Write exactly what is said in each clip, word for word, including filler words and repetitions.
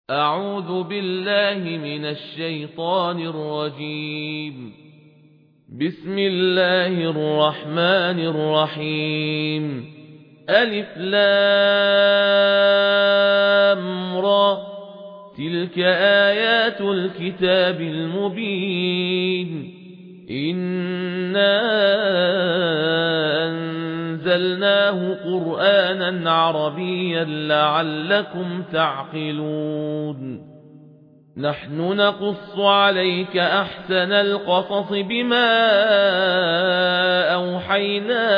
أعوذ بالله من الشيطان الرجيم. بسم الله الرحمن الرحيم. ألف لام را، تلك آيات الكتاب المبين. إنا أنزلناه قرآنا عربيا لعلكم تعقلون. نحن نقص عليك أحسن القصص بما أوحينا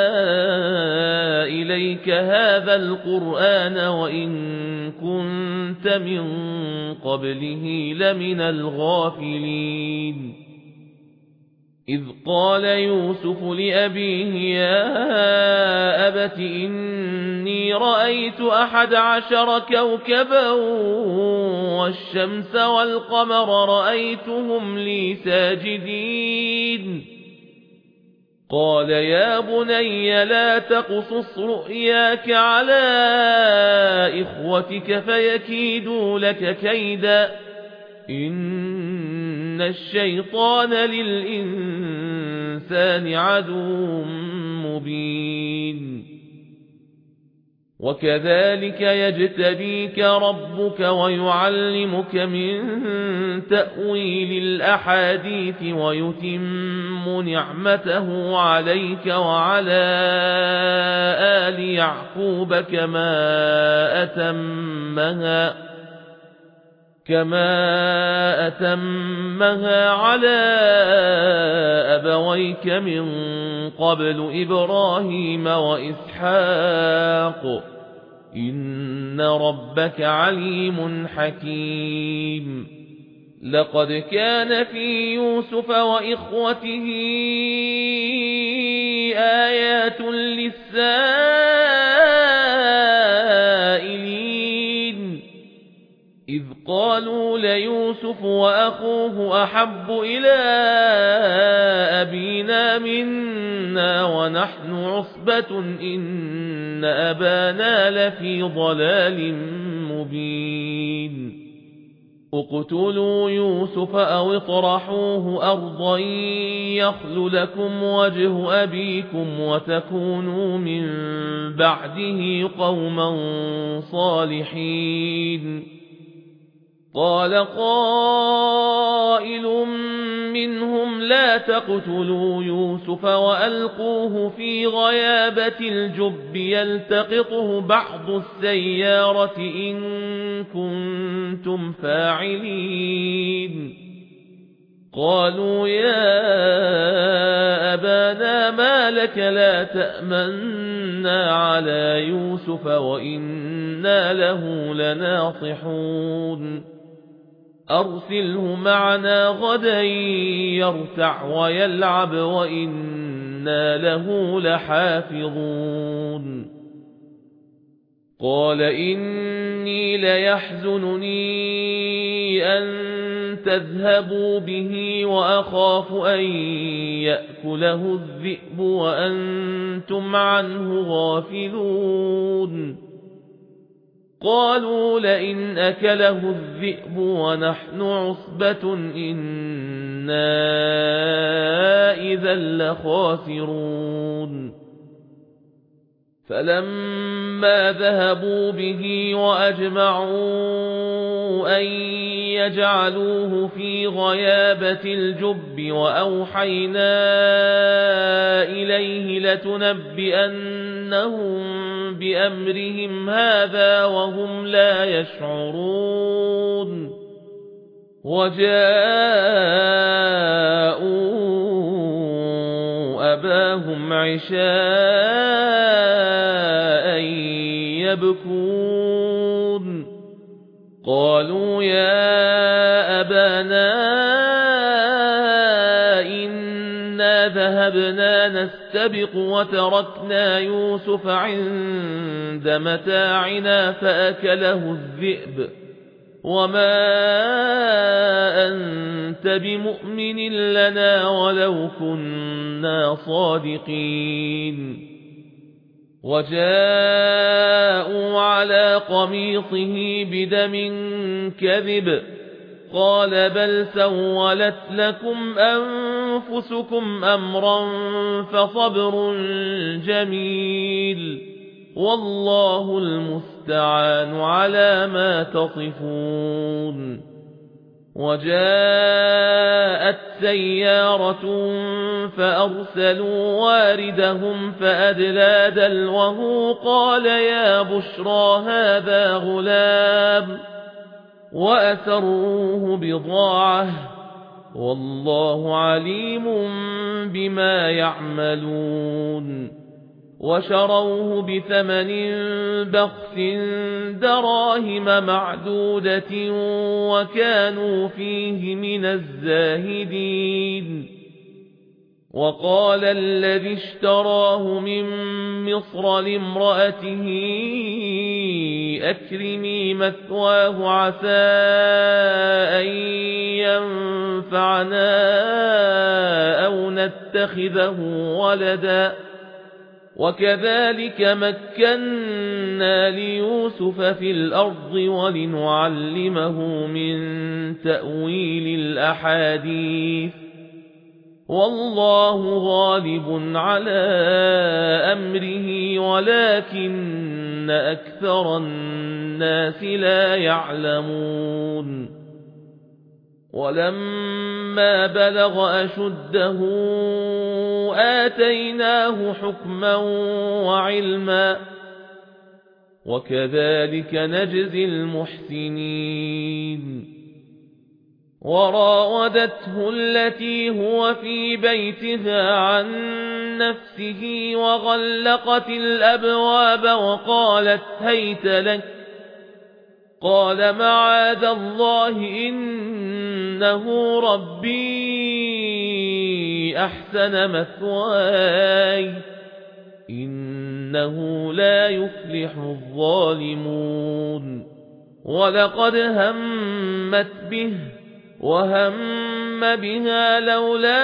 إليك هذا القرآن وإن كنت من قبله لمن الغافلين. إذ قال يوسف لأبيه يا أبت إني رأيت أحد عشر كوكبا والشمس والقمر رأيتهم لي ساجدين. قال يا بني لا تقصص رؤياك على إخوتك فيكيدوا لك كيدا، إن الشيطان للإنسان عدو مبين. وكذلك يجتبيك ربك ويعلمك من تأويل الأحاديث ويتم نعمته عليك وعلى آل يعقوب كما أتمها كما أتمها على أبويك من قبل إبراهيم وإسحاق إن ربك عليم حكيم. لقد كان في يوسف وإخوته آيات للسائلين، إذ قالوا ليوسف وأخوه أحب إلى أبينا منا ونحن عصبة إن أبانا لفي ضلال مبين. اقتلوا يوسف أو اطرحوه أرضا يخل لكم وجه أبيكم وتكونوا من بعده قوما صالحين. قال قائل منهم لا تقتلوا يوسف وألقوه في غيابة الجب يلتقطه بعض السيارة إن كنتم فاعلين. قالوا يا أبانا ما لك لا تأمنا على يوسف وإنا له لناصحون. أرسله معنا غدا يرتع ويلعب وإنا له لحافظون. قال إني ليحزنني أن تذهبوا به وأخاف أن يأكله الذئب وأنتم عنه غافلون. قالوا لئن أكله الذئب ونحن عصبة إنا إذا لخاسرون. فلما ذهبوا به وأجمعوا أن يجعلوه في غيابة الجب وأوحينا إليه لتنبئنهم بأمرهم هذا وهم لا يشعرون. وجاءوا أباهم عشاء يبكون. قالوا يا أبانا إنا ذهبنا نستبق وتركنا يوسف عند متاعنا فأكله الذئب وما أنت بمؤمن لنا ولو كنا صادقين. وجاءوا على قميصه بدم كذب قال بل سولت لكم أنفسكم أمرا فصبر جميل والله المستعان على ما تصفون. وجاءت سيارة فأرسلوا واردهم فأدلى دلوه قال يا بشرى هذا غلام وأسروه بضاعة والله عليم بما يعملون. وشروه بثمن بخس دراهم معدودة وكانوا فيه من الزاهدين. وقال الذي اشتراه من مصر لامرأته أكرمي مثواه عسى أن ينفعنا أو نتخذه ولدا وكذلك مكنا ليوسف في الأرض ولنعلمه من تأويل الأحاديث والله غالب على أمره ولكن أكثر الناس لا يعلمون. ولما بلغ أشده آتيناه حكما وعلما وكذلك نجزي المحسنين. وراودته التي هو في بيتها عن نفسه وغلقت الأبواب وقالت هيت لك قال معاذ الله إنه ربي أحسن مثواي إنه لا يفلح الظالمون. ولقد همت به وهم بها لولا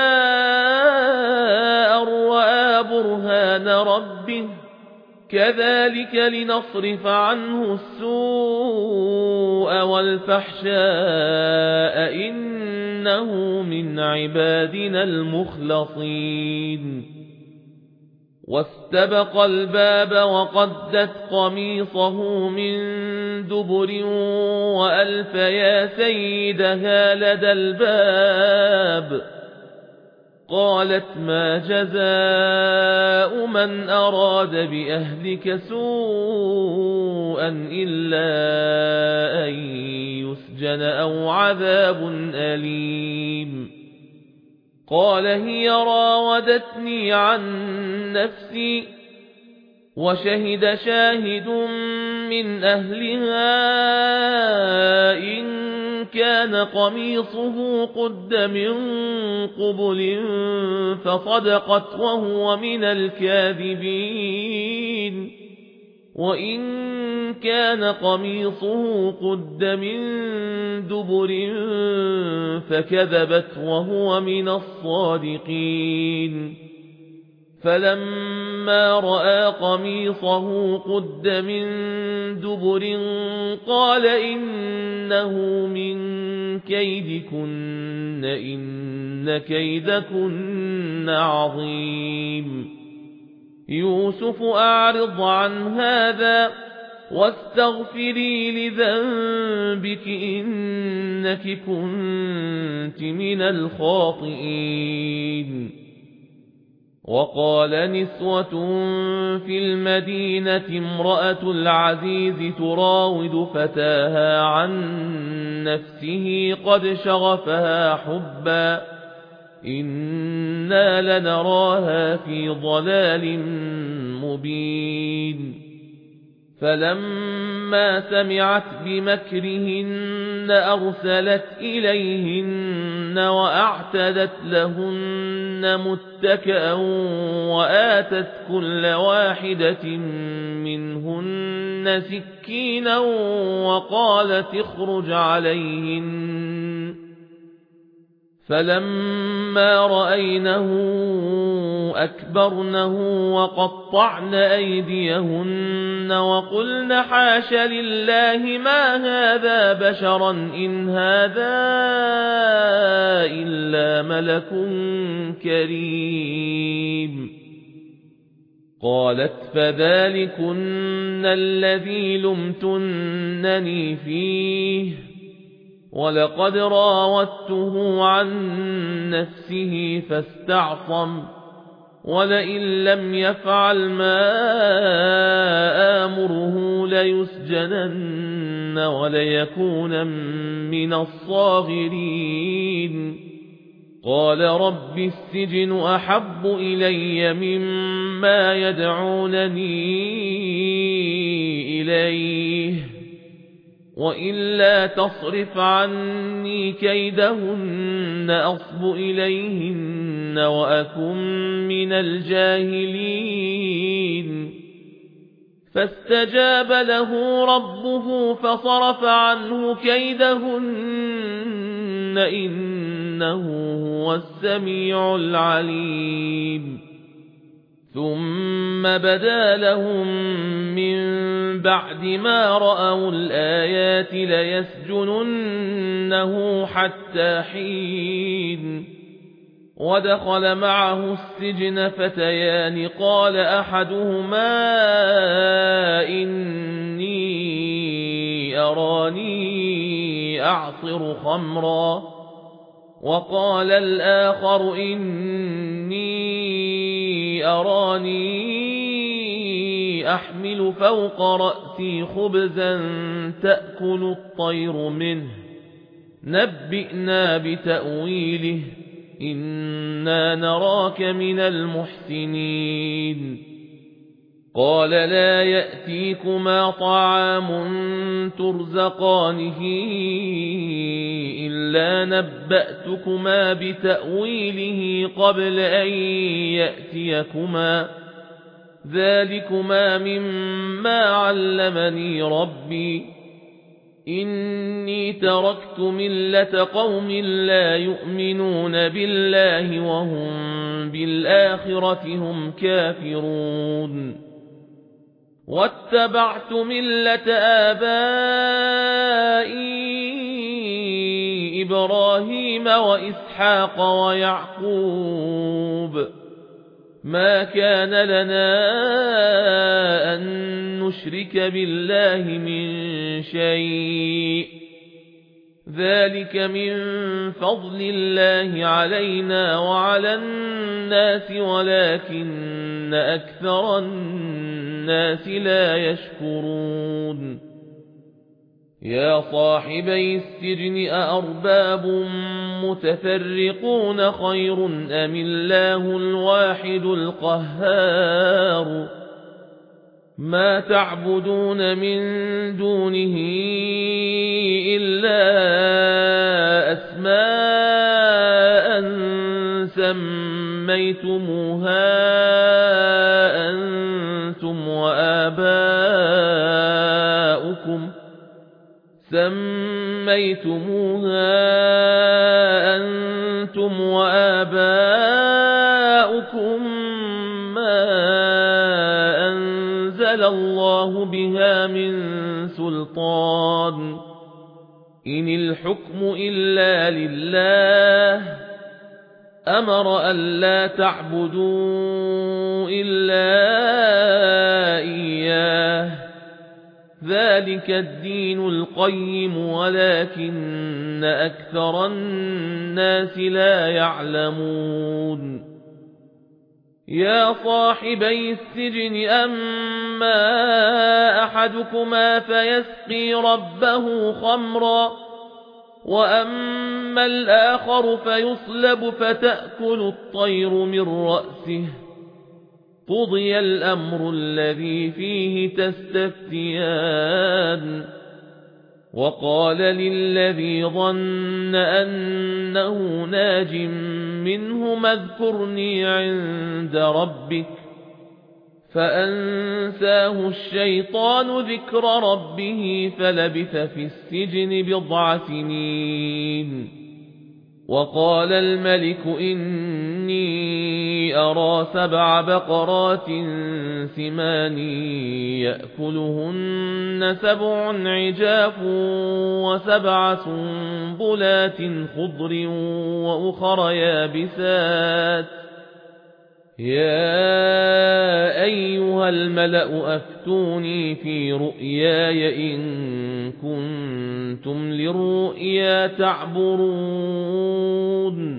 أن رأى برهان ربه كذلك لنصرف عنه السوء والفحشاء إنه من عبادنا المخلصين. واستبق الباب وقدت قميصه من دبر وألف يا سيدها لدى الباب قالت ما جزاء من أراد بأهلك سوءا إلا أن يسجن أو عذاب أليم. قال هي راودتني عن نفسي وشهد شاهد من أهلها إن كان قميصه قد من قبل فصدقت وهو من الكاذبين وإن كان قميصه قد من دبر فكذبت وهو من الصادقين. فلما رأى قميصه قد من دبر قال إنه من كيدكن إن كيدكن عظيم. يوسف أعرض عن هذا واستغفري لذنبك إنك كنت من الخاطئين. وقال نسوة في المدينة امرأة العزيز تراود فتاها عن نفسه قد شغفها حبا إنا لنراها في ضلال مبين. فلما سمعت بمكرهن أرسلت إليهن وأعتدت لهن متكئا وآتت كل واحدة منهن سكينا وقالت اخرج عليهن فَلَمَّا رَأَيْنَهُ أَكْبَرْنَهُ وَقَطَّعْنَ أَيْدِيَهُنَّ وَقُلْنَ حَاشَ لِلَّهِ مَا هَذَا بَشَرًا إِنْ هَذَا إِلَّا مَلَكٌ كَرِيمٌ قَالَتْ فَذَلِكُنَّ الَّذِي لُمْتُنَّنِي فِيهِ وَلَقَدْ رَاوَدتُّهُ عَن نَّفْسِهِ فَاسْتَعْصَمَ وَلَئِن لَّمْ يَفْعَلْ مَا آمُرُهُ لَيُسْجَنَنَّ وَلَيَكُونًا مِّنَ الصَّاغِرِينَ قَالَ رَبِّ السِّجْنُ أَحَبُّ إِلَيَّ مِمَّا يَدْعُونَنِي إِلَيْهِ وَإِلَّا تَصْرِفْ عَنِّي كَيْدَهُنَّ أَصْبُ إِلَيْهِنَّ وَأَكُنْ مِنَ الْجَاهِلِينَ فَاسْتَجَابَ لَهُ رَبُّهُ فَصَرَفَ عَنْهُ كَيْدَهُنَّ إِنَّهُ هُوَ السَّمِيعُ الْعَلِيمُ ثُمَّ بَدَا لَهُم مِّن بَعْدِ مَا رَأَوُا الْآيَاتِ لَيَسْجُنُنَّهُ حَتَّىٰ حِينٍ وَدَخَلَ مَعَهُ السِّجْنَ فَتَيَانِ قَالَ أَحَدُهُمَا إِنِّي أَرَانِي أَعْصِرُ خَمْرًا وَقَالَ الْآخَرُ إِنِّي أَرَانِي أَحْمِلُ فَوْقَ رَأْسِي خُبْزًا تَأْكُلُ الطَّيْرُ مِنْهُ نَبِّئْنَا بِتَأْوِيلِهِ إِنَّا نَرَاكَ مِنَ الْمُحْسِنِينَ قَالَ لَا يَأْتِيكُمَا طَعَامٌ تُرْزَقَانِهِ إِلَّا نَبَّأْتُكُمَا بِتَأْوِيلِهِ قَبْلَ أَن يَأْتِيَكُمَا ذَلِكُمَا مِمَّا عَلَّمَنِي رَبِّي إِنِّي تَرَكْتُ مِلَّةَ قَوْمٍ لَّا يُؤْمِنُونَ بِاللَّهِ وَهُمْ بِالْآخِرَةِ هُمْ كَافِرُونَ وَاتَّبَعْتُ مِلَّةَ آبَائِي إِبْرَاهِيمَ وَإِسْحَاقَ وَيَعْقُوبَ مَا كَانَ لَنَا أَن نُّشْرِكَ بِاللَّهِ مِن شَيْءٍ ذَلِكَ مِن فَضْلِ اللَّهِ عَلَيْنَا وَعَلَى النَّاسِ وَلَكِنَّ أَكْثَرَ النَّاسِ لَا يَشْكُرُونَ يَا صَاحِبَيِ السِّجْنِ أَأَرْبَابٌ مُتَفَرِّقُونَ خَيْرٌ أَمِ اللَّهُ الْوَاحِدُ الْقَهَّارُ مَا تَعْبُدُونَ مِن دُونِهِ إِلَّا أَسْمَاءً سَمَّيْتُمُوهَا أَنتُمْ وَآبَاؤُكُمْ سَمَّيْتُمُوهَا أَنتُمْ وَآبَاؤُكُمْ مَا أَنزَلَ اللَّهُ بِهَا مِن سُلْطَانٍ إِنِ الْحُكْمُ إِلَّا لِلَّهِ أَمَرَ أَلَّا تَعْبُدُوا إِلَّا إِيَّاهُ ذَلِكَ الدِّينُ الْقَيِّمُ وَلَكِنَّ أَكْثَرَ النَّاسِ لَا يَعْلَمُونَ يَا صَاحِبَيِ السِّجْنِ أَمَّا أَحَدُكُمَا فَيَسْقِي رَبَّهُ خَمْرًا وَأَمَّا الْآخَرُ فَيُصْلَبُ فَتَأْكُلُ الطَّيْرُ مِنْ رَأْسِهِ قُضِيَ الْأَمْرُ الَّذِي فِيهِ تَسْتَفْتِيَانِ وَقَالَ لِلَّذِي ظَنَّ أَنَّهُ نَاجٍ مِّنْهُمَا اذْكُرْنِي عِندَ رَبِّكَ فَأَنسَاهُ الشَّيْطَانُ ذِكْرَ رَبِّهِ فَلَبِثَ فِي السِّجْنِ بِضْعَ سِنِينَ وقال الملك إني أرى سبع بقرات سمان يأكلهن سبع عجاف وسبع سنبلات خضر وأخر يابسات يا أيها الملأ أفتوني في رؤياي إن كنتم للرؤيا تعبرون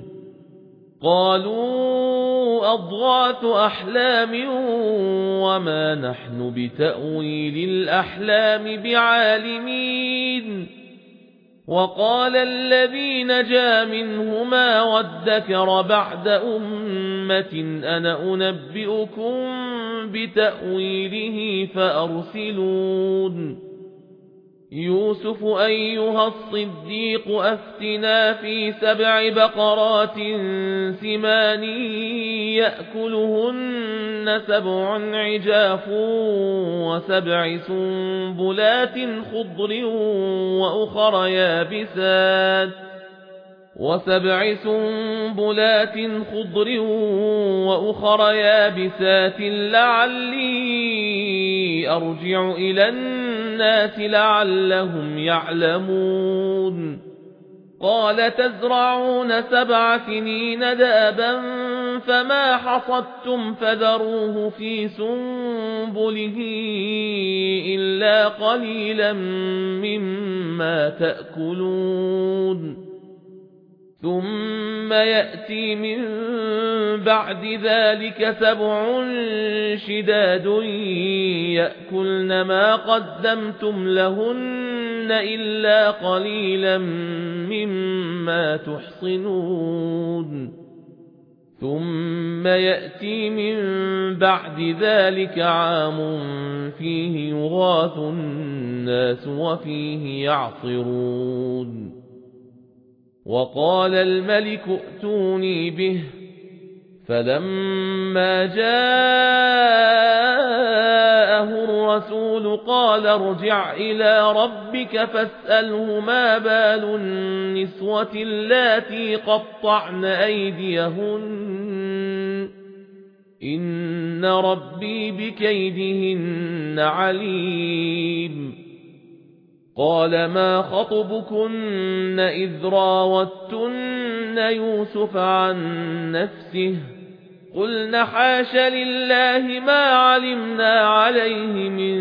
قالوا أضغاث أحلام وما نحن بتأويل الأحلام بعالمين وقال الذي نجا منهما وادكر بعد أمة أنا أنبئكم بتأويله فأرسلون يوسف أيها الصديق أفتنا في سبع بقرات سمان يأكلهن سبع عجاف وسبع سنبلات خضر وأخر يابسات وسبع سنبلات خضر وأخر يابسات لعلي أرجع إلى الناس لعلهم يعلمون قال تزرعون سبع سنين دابا فما حصدتم فذروه في سنبله إلا قليلا مما تأكلون ثم يأتي من بعد ذلك سبع شداد يأكلن ما قدمتم لهن إلا قليلا مما تحصنون ثم يأتي من بعد ذلك عام فيه يغاث الناس وفيه يعصرون وقال الملك ائتوني به فلما جاءه الرسول قال ارجع إلى ربك فاسأله ما بال النسوة اللاتي قطعن أيديهن إن ربي بكيدهن عليم قال ما خطبكن إذ راوتن يوسف عن نفسه قلنا حاش لله ما علمنا عليه من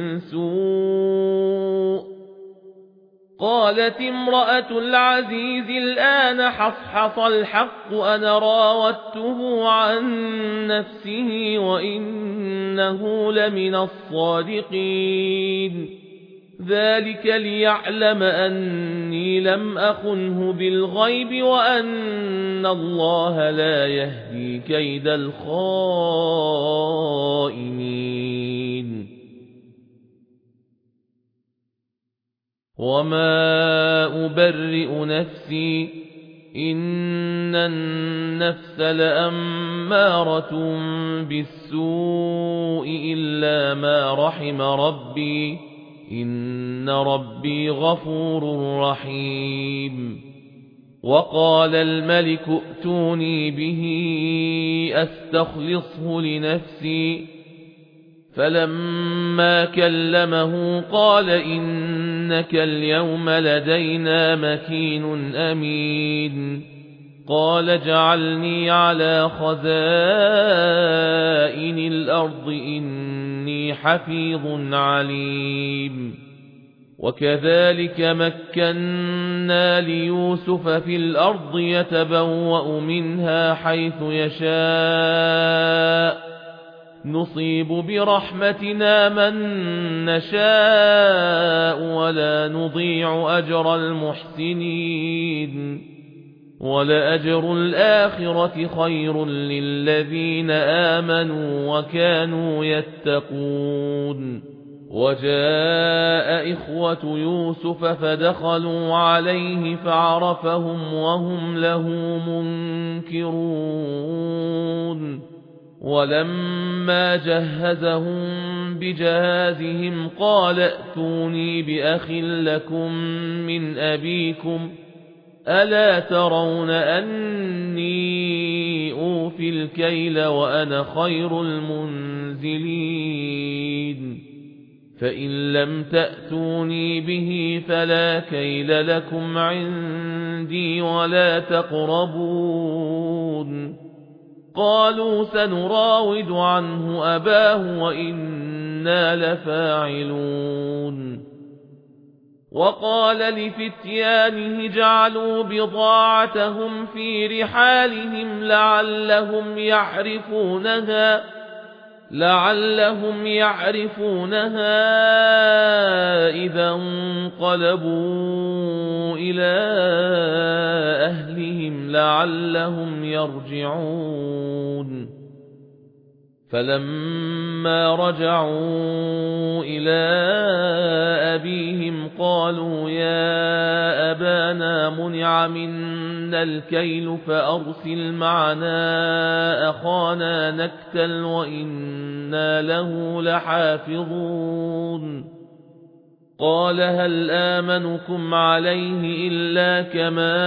سوء قالت امرأة العزيز الآن حصحص الحق أنا راودته عن نفسه وإنه لمن الصادقين ذلك ليعلم أني لم أخنه بالغيب وأن الله لا يهدي كيد الخائنين وما أبرئ نفسي إن النفس لأمارة بالسوء إلا ما رحم ربي إن ربي غفور رحيم وقال الملك ائتوني به أستخلصه لنفسي فلما كلمه قال إنك اليوم لدينا مكين أمين قال اجعلني على خزائن الأرض إني حفيظ عليم وكذلك مكنا ليوسف في الأرض يتبوأ منها حيث يشاء نصيب برحمتنا من نشاء ولا نضيع أجر المحسنين ولأجر الآخرة خير للذين آمنوا وكانوا يتقون وجاء إخوة يوسف فدخلوا عليه فعرفهم وهم له منكرون ولما جهزهم بجهازهم قال ائتوني بأخ لكم من أبيكم ألا ترون أني أوفي الكيل وأنا خير المنزلين فإن لم تأتوني به فلا كيل لكم عندي ولا تقربون قالوا سنراود عنه أباه وإنا لفاعلون وقال لفتيانه جعلوا بضاعتهم في رحالهم لعلهم يعرفونها لعلهم يعرفونها إذا انقلبوا إلى أهلهم لعلهم يرجعون فلما رجعوا إلى أبيهم قالوا يا أبانا منع منا الكيل فأرسل معنا أخانا نكتل وإنا له لحافظون قال هل آمنكم عليه إلا كما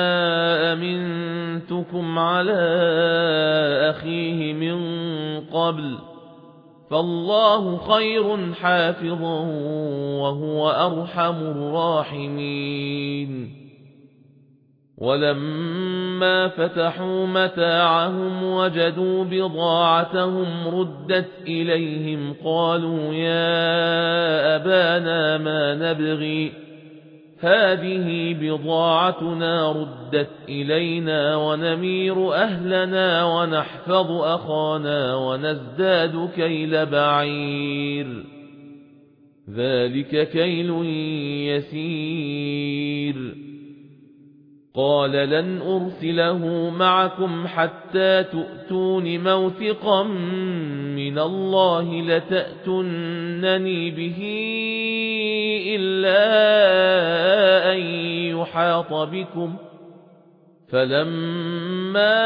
أمنتكم على أخيه من قبل فالله خير حافظا وهو أرحم الراحمين ولما فتحوا متاعهم وجدوا بضاعتهم ردت إليهم قالوا يا أبانا ما نبغي هذه بضاعتنا ردت إلينا ونمير أهلنا ونحفظ أخانا ونزداد كيل بعير ذلك كيل يسير قال لن أرسله معكم حتى تؤتون موثقا من الله لتأتونني به إلا أن يحاط بكم فلما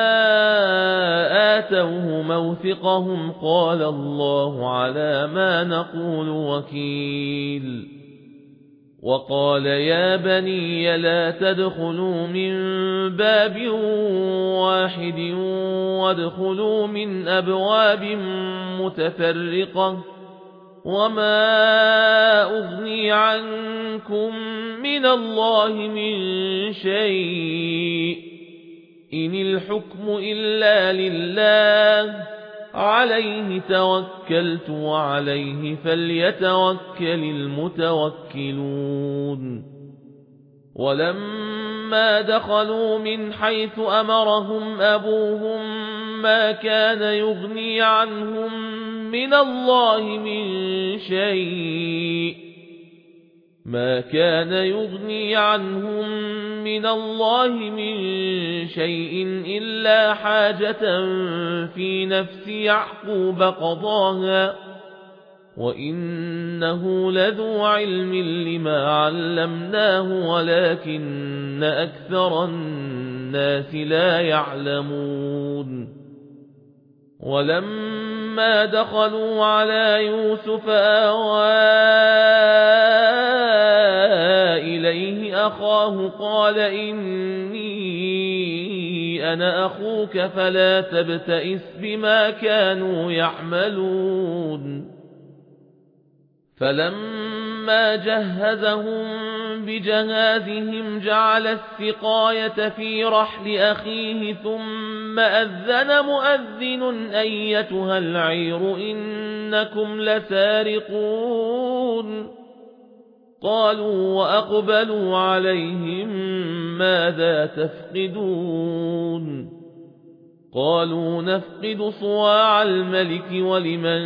آتوه موثقهم قال الله على ما نقول وكيل وقال يا بني لا تدخلوا من باب واحد وادخلوا من أبواب متفرقة وما أغني عنكم من الله من شيء إن الحكم إلا لله عليه توكلت وعليه فليتوكل المتوكلون ولما دخلوا من حيث أمرهم أبوهم ما كان يغني عنهم من الله من شيء ما كان يغني عنهم من الله من شيء إلا حاجة في نفس يعقوب قضاها وإنه لذو علم لما علمناه ولكن أكثر الناس لا يعلمون ولما دخلوا على يوسف آوى إليه أخاه قال إني أنا أخوك فلا تبتئس بما كانوا يعملون فلما جهزهم بجهازهم جعل السقاية في رحل أخيه ثم أذن مؤذن أيتها العير إنكم لسارقون قالوا وأقبلوا عليهم ماذا تفقدون قالوا نفقد صواع الملك ولمن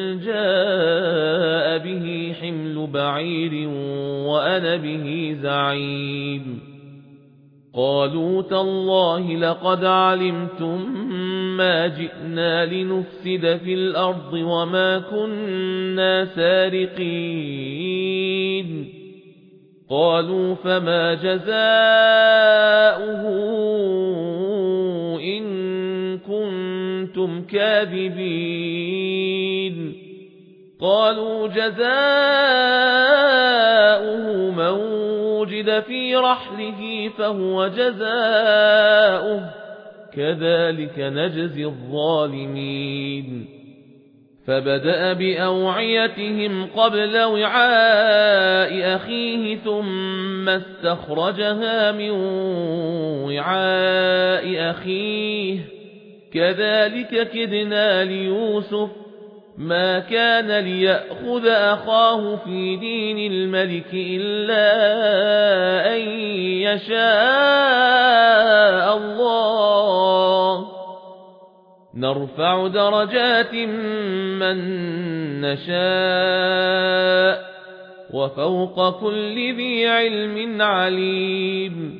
جاء به حمل بعير وأنا به زعيم قالوا تالله لقد علمتم ما جئنا لنفسد في الأرض وما كنا سارقين قالوا فما جزاؤه إن كنتم كاذبين قالوا جزاؤه من وجد في رحله فهو جزاؤه كذلك نجزي الظالمين فبدأ بأوعيتهم قبل وعاء أخيه ثم استخرجها من وعاء أخيه كذلك كدنا ليوسف ما كان ليأخذ أخاه في دين الملك إلا أن يشاء الله نرفع درجات من نشاء وفوق كل ذي علم عليم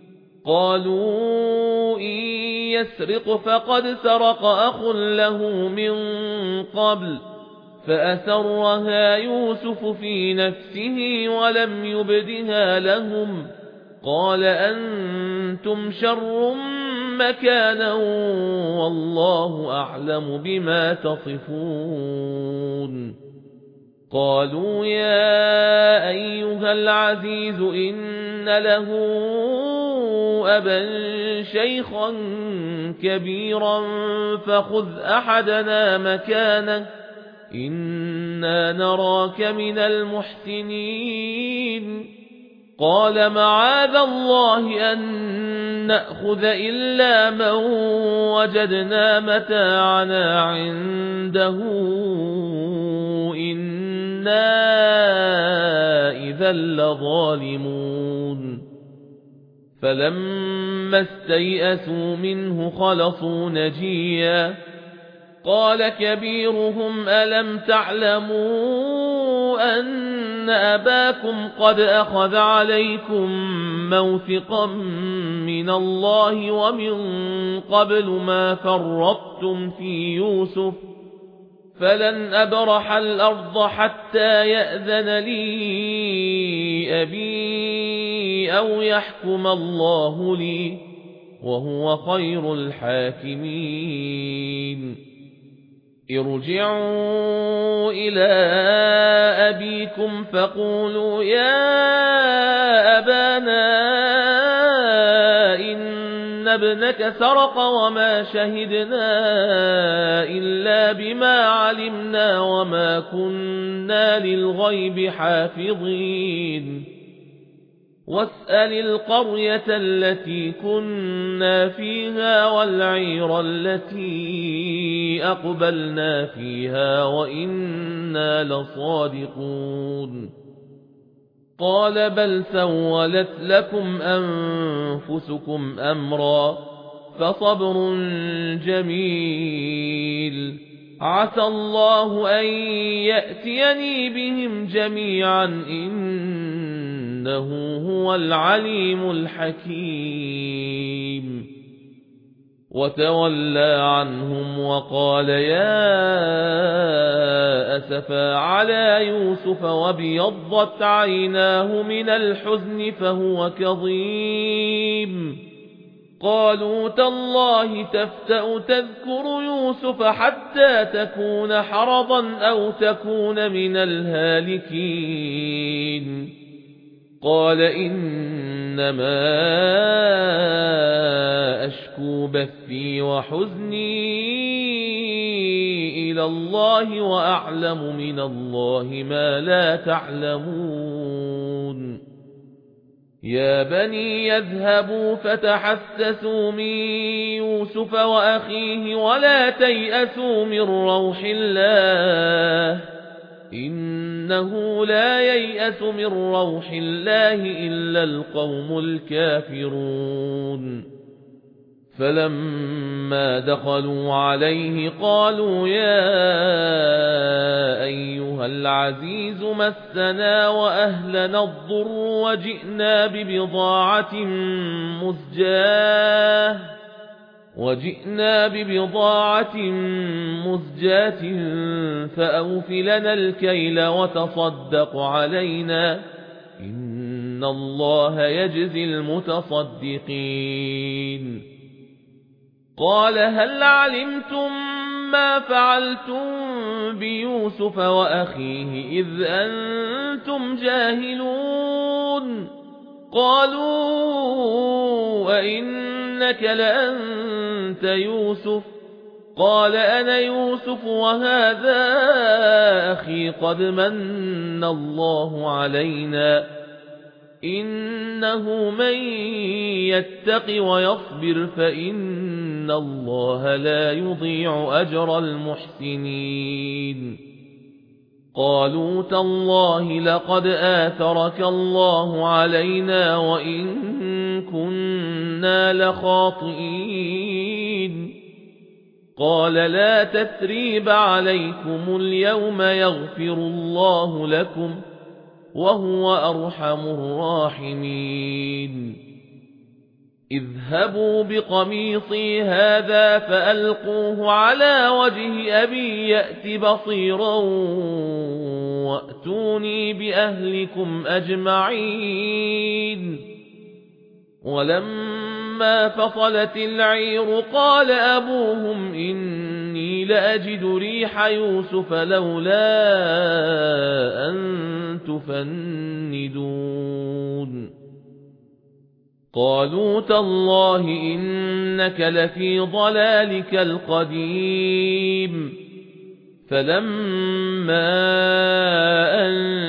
قالوا إن يسرق فقد سرق أخ له من قبل فأسرها يوسف في نفسه ولم يبدها لهم قال أنتم شر مكانا والله أعلم بما تصفون قالوا يا أيها العزيز إن له أبا شيخا كبيرا فخذ أحدنا مكانه إنا نراك من المحسنين قال معاذ الله أن نأخذ إلا من وجدنا متاعنا عنده إنا إذا لظالمون فلما استيئسوا منه خلصوا نجيا قال كبيرهم ألم تعلموا أن أباكم قد أخذ عليكم موثقا من الله ومن قبل ما فرطتم في يوسف فلن أبرح الأرض حتى يأذن لي أبي أو يحكم الله لي وهو خير الحاكمين ارجعوا إلى أبيكم فقولوا يا أبانا إن ابنك سرق وما شهدنا إلا بما علمنا وما كنا للغيب حافظين واسأل القرية التي كنا فيها والعير التي أقبلنا فيها وإنا لصادقون قال بل سولت لكم أنفسكم أمرا فصبر جميل عسى الله أن يأتيني بهم جميعا إنه هو العليم الحكيم وتولى عنهم وقال يا أسفا على يوسف وابيضت عيناه من الحزن فهو كظيم قالوا تالله تفتأ تذكر يوسف حتى تكون حرضا أو تكون من الهالكين قال إنما أشكو بثي وحزني إلى الله وأعلم من الله ما لا تعلمون يا بني يذهبوا فتحسسوا من يوسف وأخيه ولا تيأسوا من روح الله إنه لا ييأس من روح الله إلا القوم الكافرون فلما دخلوا عليه قالوا يا أيها العزيز مسنا وأهلنا الضر وجئنا ببضاعة مزجاة وجئنا ببضاعة مزجاة فأوف لنا الكيل وتصدق علينا إن الله يجزي المتصدقين قال هل علمتم ما فعلتم بيوسف وأخيه إذ أنتم جاهلون قالوا أئنك لأنت يوسف قال أنا يوسف وهذا أخي قد من الله علينا إنه من يتق ويصبر فإن الله لا يضيع أجر المحسنين قالوا تالله لقد آثرك الله علينا وإن كنا لخاطئين قال لا تثريب عليكم اليوم يغفر الله لكم وهو أرحم الراحمين اذهبوا بقميصي هذا فألقوه على وجه أبي يأت بصيرا وأتوني بأهلكم أجمعين ولما فصلت العير قال أبوهم إني لأجد ريح يوسف لولا أن تفندون قالوا تالله إنك لفي ضلالك القديم فلما أن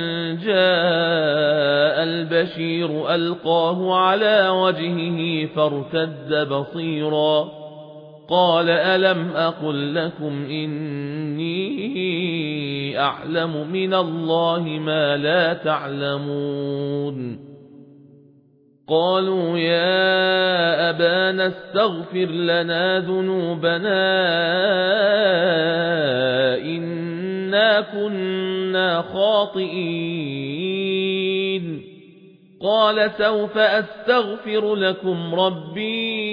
جاء البشير ألقاه على وجهه فارتد بصيرا قال ألم أقل لكم إني أعلم من الله ما لا تعلمون قالوا يا أبانا استغفر لنا ذنوبنا إنا كنا خاطئين قال سوف أستغفر لكم ربي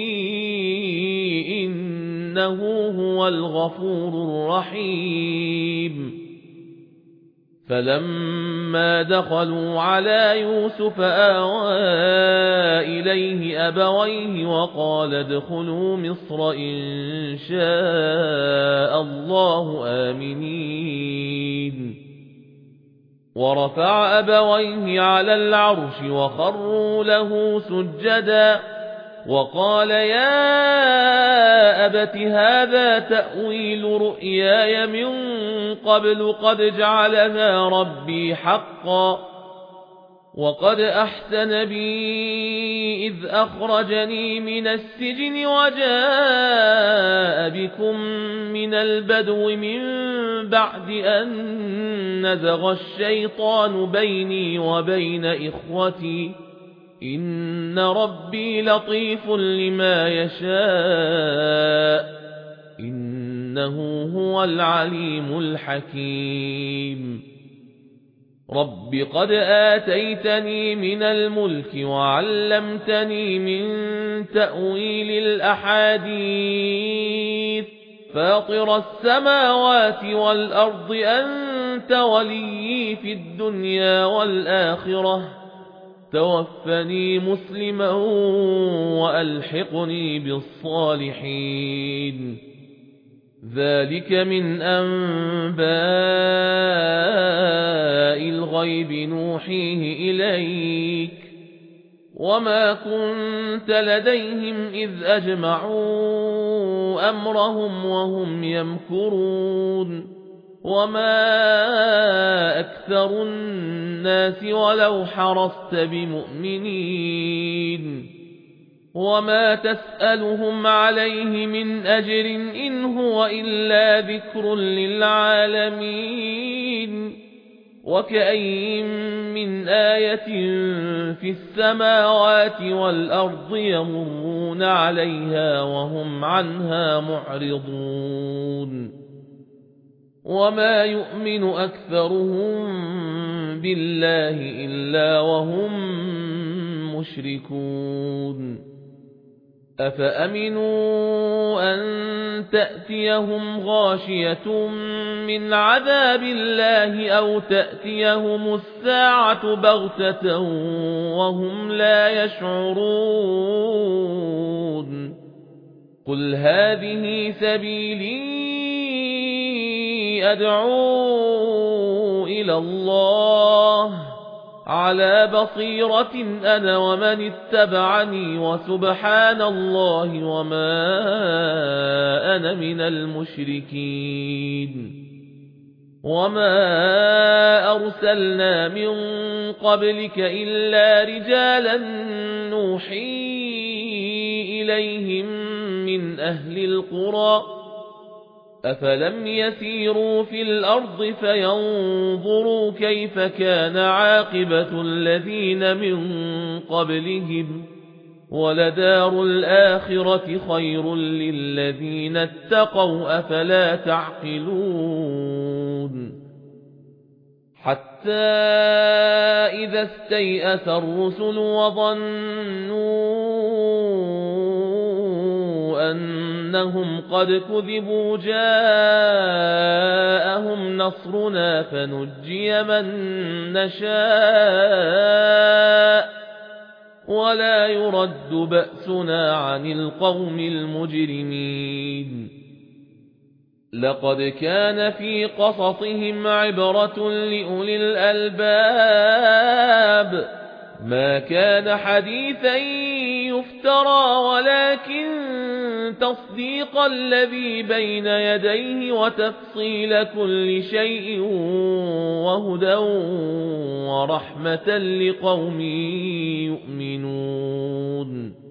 إنه هو الغفور الرحيم فلما دخلوا على يوسف آوى إليه أبويه وقال ادخلوا مصر إن شاء الله آمنين ورفع أبويه على العرش وخروا له سجدا وقال يا أبت هذا تأويل رؤياي من قبل قد جعلها ربي حقا وقد أحسن بي إذ أخرجني من السجن وجاء بكم من البدو من بعد أن نزغ الشيطان بيني وبين إخوتي إن ربي لطيف لما يشاء إنه هو العليم الحكيم رب قد آتيتني من الملك وعلمتني من تأويل الأحاديث فاطر السماوات والأرض أنت ولي في الدنيا والآخرة توفني مسلما وألحقني بالصالحين ذلك من أنباء الغيب نوحيه إليك وما كنت لديهم إذ أجمعوا أمرهم وهم يمكرون وما أكثر الناس ولو حرصت بمؤمنين وما تسألهم عليه من أجر إن هو إلا ذكر للعالمين وكأين من آية في السماوات والأرض يمرون عليها وهم عنها معرضون وما يؤمن أكثرهم بالله إلا وهم مشركون أفأمنوا أن تأتيهم غاشية من عذاب الله أو تأتيهم الساعة بغتة وهم لا يشعرون قل هذه سبيلي أدعو إلى الله على بصيرة أنا ومن اتبعني وسبحان الله وما أنا من المشركين وما أرسلنا من قبلك إلا رجالا نوحي إليهم من أهل القرى أفلم يسيروا في الأرض فينظروا كيف كان عاقبة الذين من قبلهم ولدار الآخرة خير للذين اتقوا أفلا تعقلون حتى إذا استيأس الرسل وظنوا أنهم قد كذبوا جاءهم نصرنا فنجي من نشاء ولا يرد بأسنا عن القوم المجرمين لقد كان في قصصهم عبرة لأولي الألباب ما كان حديثا يفترى ولكن تصديق الذي بين يديه وتفصيل كل شيء وهدى ورحمة لقوم يؤمنون